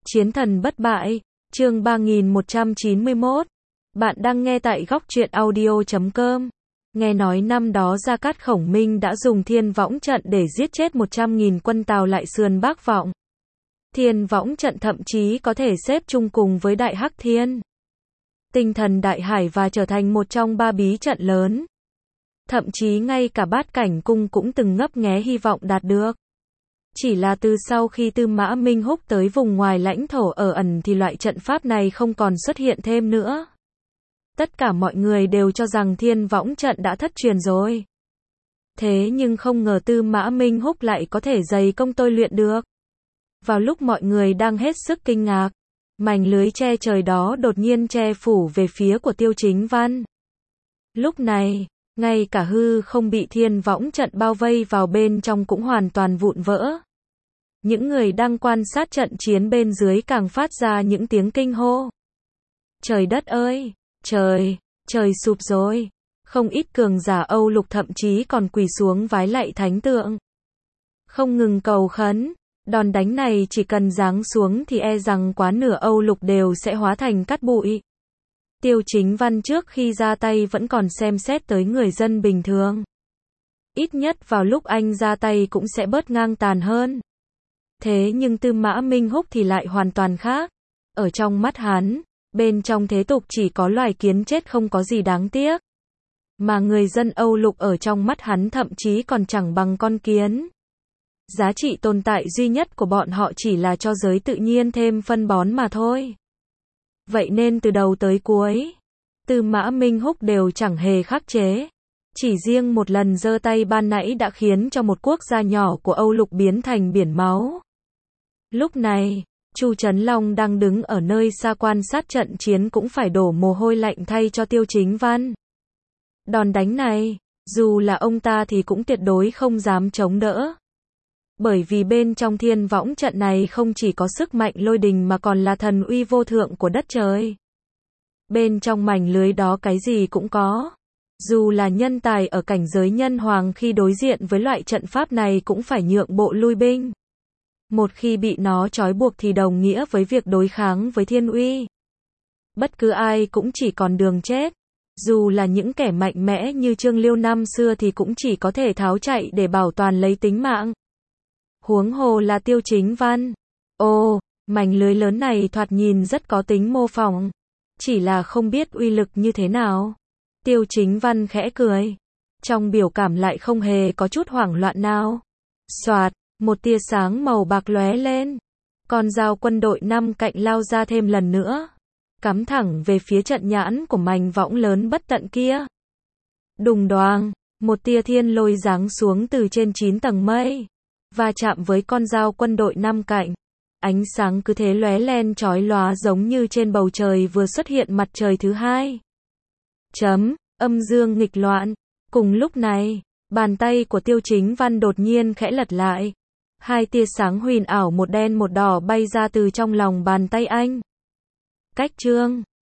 Chiến thần bất bại, chương 3191. Bạn đang nghe tại góc truyện audio.com. Nghe nói năm đó Gia Cát Khổng Minh đã dùng Thiên Võng trận để giết chết 100.000 quân Tào lại sườn Bắc Vọng. Thiên Võng trận thậm chí có thể xếp chung cùng với Đại Hắc Thiên, Tinh Thần Đại Hải và trở thành một trong ba bí trận lớn. Thậm chí ngay cả Bát Cảnh Cung cũng từng ngấp nghé hy vọng đạt được. Chỉ là từ sau khi Tư Mã Minh Húc tới vùng ngoài lãnh thổ ở ẩn thì loại trận pháp này không còn xuất hiện thêm nữa. Tất cả mọi người đều cho rằng Thiên Võng trận đã thất truyền rồi. Thế nhưng không ngờ Tư Mã Minh Húc lại có thể dày công tôi luyện được. Vào lúc mọi người đang hết sức kinh ngạc, mảnh lưới che trời đó đột nhiên che phủ về phía của Tiêu Chính Văn. Lúc này, ngay cả hư không bị Thiên Võng trận bao vây vào bên trong cũng hoàn toàn vụn vỡ. Những người đang quan sát trận chiến bên dưới càng phát ra những tiếng kinh hô. Trời đất ơi, trời sụp rồi. Không ít cường giả Âu Lục thậm chí còn quỳ xuống vái lạy thánh tượng. Không ngừng cầu khấn, đòn đánh này chỉ cần giáng xuống thì e rằng quá nửa Âu Lục đều sẽ hóa thành cát bụi. Tiêu Chính Văn trước khi ra tay vẫn còn xem xét tới người dân bình thường. Ít nhất vào lúc anh ra tay cũng sẽ bớt ngang tàn hơn. Thế nhưng Tư Mã Minh Húc thì lại hoàn toàn khác. Ở trong mắt hắn, bên trong thế tục chỉ có loài kiến chết không có gì đáng tiếc. Mà người dân Âu Lục ở trong mắt hắn thậm chí còn chẳng bằng con kiến. Giá trị tồn tại duy nhất của bọn họ chỉ là cho giới tự nhiên thêm phân bón mà thôi. Vậy nên từ đầu tới cuối, Tư Mã Minh Húc đều chẳng hề khắc chế. Chỉ riêng một lần giơ tay ban nãy đã khiến cho một quốc gia nhỏ của Âu Lục biến thành biển máu. Lúc này, Chu Trấn Long đang đứng ở nơi xa quan sát trận chiến cũng phải đổ mồ hôi lạnh thay cho Tiêu Chính Văn. Đòn đánh này, dù là ông ta thì cũng tuyệt đối không dám chống đỡ. Bởi vì bên trong Thiên Võng trận này không chỉ có sức mạnh lôi đình mà còn là thần uy vô thượng của đất trời. Bên trong mảnh lưới đó cái gì cũng có. Dù là nhân tài ở cảnh giới nhân hoàng khi đối diện với loại trận pháp này cũng phải nhượng bộ lui binh. Một khi bị nó trói buộc thì đồng nghĩa với việc đối kháng với thiên uy. Bất cứ ai cũng chỉ còn đường chết. Dù là những kẻ mạnh mẽ như Trương Liêu năm xưa thì cũng chỉ có thể tháo chạy để bảo toàn lấy tính mạng. Huống hồ là Tiêu Chính Văn. Ồ, mảnh lưới lớn này thoạt nhìn rất có tính mô phỏng. Chỉ là không biết uy lực như thế nào. Tiêu Chính Văn khẽ cười. Trong biểu cảm lại không hề có chút hoảng loạn nào. Xoạt, một tia sáng màu bạc lóe lên. Con dao quân đội năm cạnh lao ra thêm lần nữa. Cắm thẳng về phía trận nhãn của mảnh võng lớn bất tận kia. Đùng đoàng, một tia thiên lôi giáng xuống từ trên 9 tầng mây. Va chạm với con dao quân đội năm cạnh. Ánh sáng cứ thế lóe lên chói lóa giống như trên bầu trời vừa xuất hiện mặt trời thứ hai. Âm dương nghịch loạn. Cùng lúc này, bàn tay của Tiêu Chính Văn đột nhiên khẽ lật lại. Hai tia sáng huyền ảo một đen một đỏ bay ra từ trong lòng bàn tay anh. Cách chương